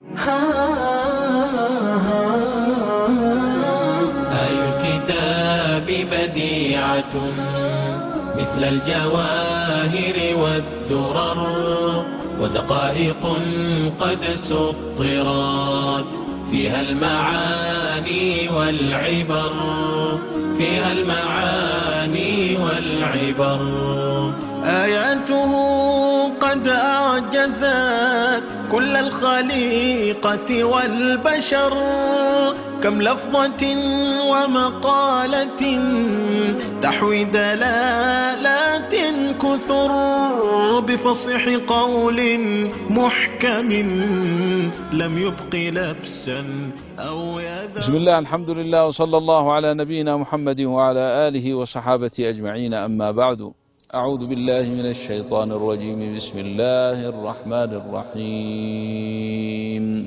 آي الكتاب بديعة مثل الجواهر والدرر، ودقائق قد سطرت فيها المعاني والعبر، فيها المعاني والعبر. آياته قد أعجزت كل الخليقة والبشر، كم لفظة ومقالة تحوي دلالات كثر، بفصح قول محكم لم يبق لبسا أو يذر. بسم الله، الحمد لله، وصلى الله على نبينا محمد وعلى آله وصحابته أجمعين، أما بعد. أعوذ بالله من الشيطان الرجيم. بسم الله الرحمن الرحيم.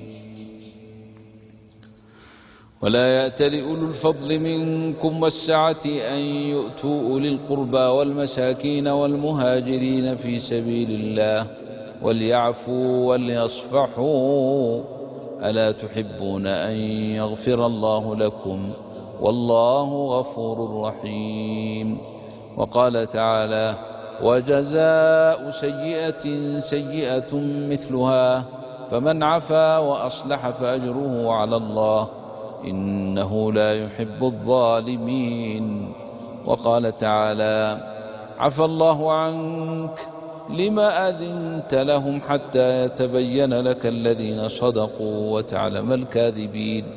ولا يأتل أولو الفضل منكم والسعة أن يؤتوا أولي القربى والمساكين والمهاجرين في سبيل الله وليعفوا وليصفحوا، ألا تحبون أن يغفر الله لكم والله غفور رحيم. وقال تعالى: وجزاء سيئة سيئة مثلها، فمن عفا وأصلح فأجره على الله إنه لا يحب الظالمين. وقال تعالى: عفى الله عنك لما أذنت لهم حتى يتبين لك الذين صدقوا وتعلم الكاذبين.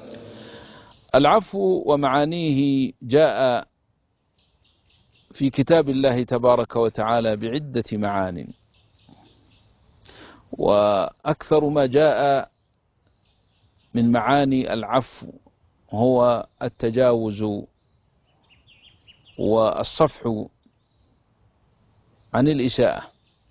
العفو ومعانيه جاء في كتاب الله تبارك وتعالى بعدة معان، وأكثر ما جاء من معاني العفو هو التجاوز والصفح عن الإساءة،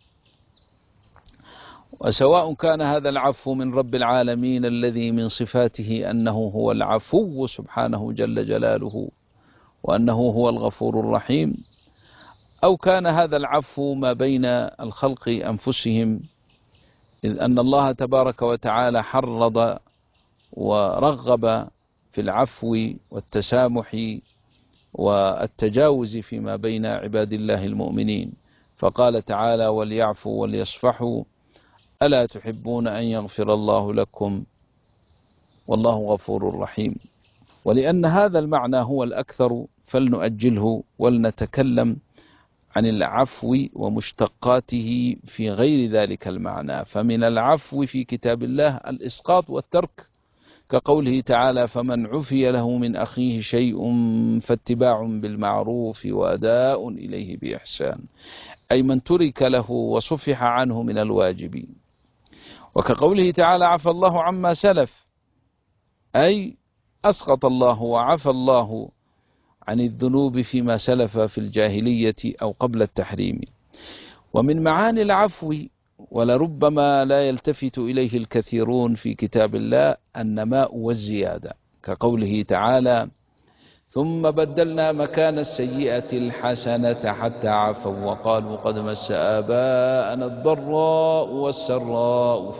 وسواء كان هذا العفو من رب العالمين الذي من صفاته أنه هو العفو سبحانه جل جلاله وأنه هو الغفور الرحيم، أو كان هذا العفو ما بين الخلق أنفسهم، إذ أن الله تبارك وتعالى حرض ورغب في العفو والتسامح والتجاوز فيما بين عباد الله المؤمنين، فقال تعالى: وليعفوا وليصفحوا ألا تحبون أن يغفر الله لكم والله غفور رحيم. ولأن هذا المعنى هو الأكثر فلنؤجله ولنتكلم عن العفو ومشتقاته في غير ذلك المعنى. فمن العفو في كتاب الله الإسقاط والترك، كقوله تعالى: فمن عفي له من أخيه شيء فاتباع بالمعروف وأداء إليه بإحسان، أي من ترك له وصفح عنه من الواجبين. وكقوله تعالى: عفى الله عما سلف، أي أسقط الله وعفى الله عن الذنوب فيما سلف في الجاهلية أو قبل التحريم. ومن معاني العفو ولربما لا يلتفت إليه الكثيرون في كتاب الله النماء والزيادة، كقوله تعالى: ثم بدلنا مكان السيئة الحسنة حتى عفوا وقالوا قد مس آباءنا الضراء والسراء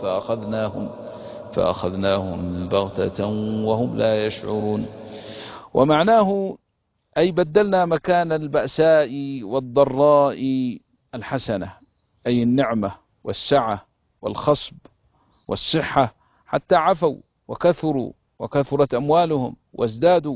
فأخذناهم بغتة وهم لا يشعرون. ومعناه أي بدلنا مكان البأساء والضراء الحسنة، أي النعمة والسعة والخصب والصحة، حتى عفوا وكثروا وكثرت أموالهم وازدادوا.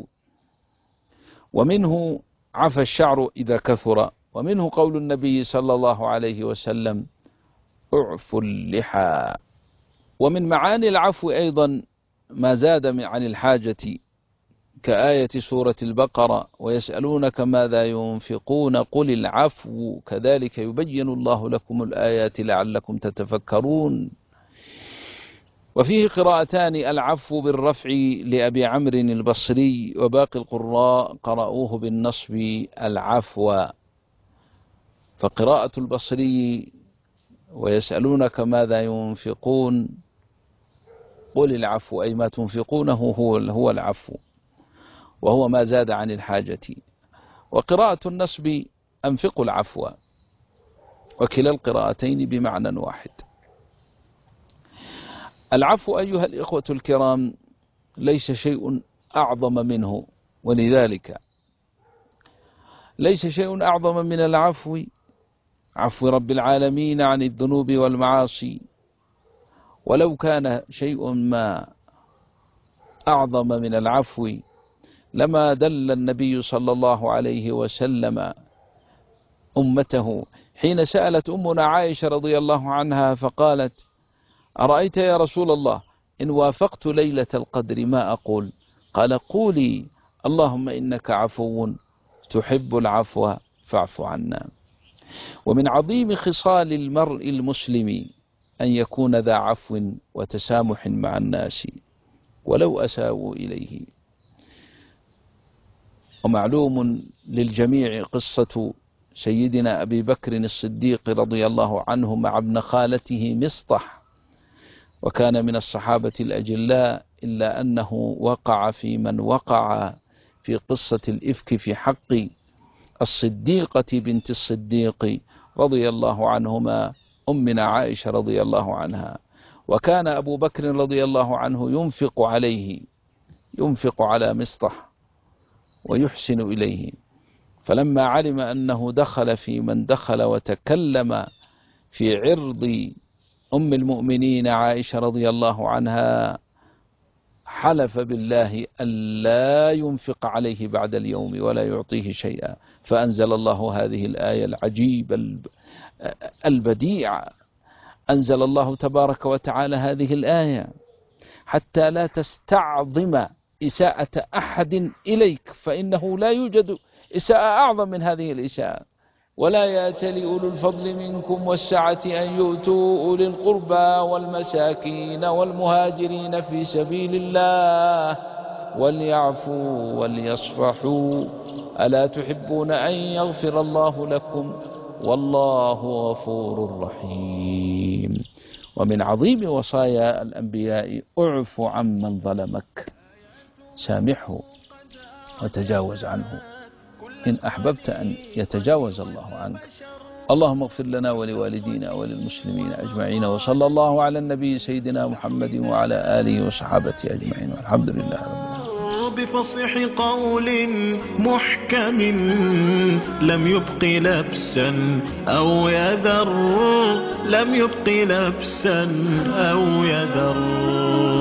ومنه عفى الشعر إذا كثر، ومنه قول النبي صلى الله عليه وسلم: اعفوا اللحى. ومن معاني العفو أيضا ما زاد عن الحاجة، كآية سورة البقرة: ويسألونك ماذا ينفقون قل العفو كذلك يبين الله لكم الآيات لعلكم تتفكرون. وفيه قراءتان: العفو بالرفع لأبي عمرو البصري، وباقي القراء قرأوه بالنصب العفو. فقراءة البصري: ويسألونك ماذا ينفقون قل العفو، أي ما تنفقونه هو العفو، وهو ما زاد عن الحاجة. وقراءة النصب: أنفقوا العفو، وكلا القراءتين بمعنى واحد. العفو أيها الإخوة الكرام ليس شيء أعظم منه، ولذلك ليس شيء أعظم من العفو، عفو رب العالمين عن الذنوب والمعاصي. ولو كان شيء ما أعظم من العفو لما دل النبي صلى الله عليه وسلم أمته حين سألت أمنا عائشة رضي الله عنها فقالت: أرأيت يا رسول الله إن وافقت ليلة القدر ما أقول؟ قال: قولي اللهم إنك عفو تحب العفو فاعف عنا. ومن عظيم خصال المرء المسلم أن يكون ذا عفو وتسامح مع الناس ولو أساءوا إليه. ومعلوم للجميع قصة سيدنا أبي بكر الصديق رضي الله عنه مع ابن خالته مصطح، وكان من الصحابة الأجلاء، إلا أنه وقع في من وقع في قصة الإفك في حق الصديقة بنت الصديق رضي الله عنهما أمنا عائشة رضي الله عنها. وكان أبو بكر رضي الله عنه ينفق على مصطح ويحسن إليه، فلما علم أنه دخل في من دخل وتكلم في عرض أم المؤمنين عائشة رضي الله عنها حلف بالله ألا ينفق عليه بعد اليوم ولا يعطيه شيئا، فأنزل الله هذه الآية العجيبة البديعة. أنزل الله تبارك وتعالى هذه الآية حتى لا تستعظم إساءة أحد إليك، فإنه لا يوجد إساءة أعظم من هذه الإساءة. ولا يأتل أولو الفضل منكم والسعة أن يؤتوا أولي القربى والمساكين والمهاجرين في سبيل الله وليعفوا وليصفحوا ألا تحبون أن يغفر الله لكم والله غفور رحيم. ومن عظيم وصايا الأنبياء: اعف عمن ظلمك، سامحه وتجاوز عنه إن أحببت أن يتجاوز الله عنك. اللهم اغفر لنا ولوالدينا وللمسلمين أجمعين، وصلى الله على النبي سيدنا محمد وعلى آله وصحابته أجمعين، والحمد لله رب العالمين. بفصيح قول محكم لم يبق لبسا أو يذر، لم يبق لبسا أو يذر.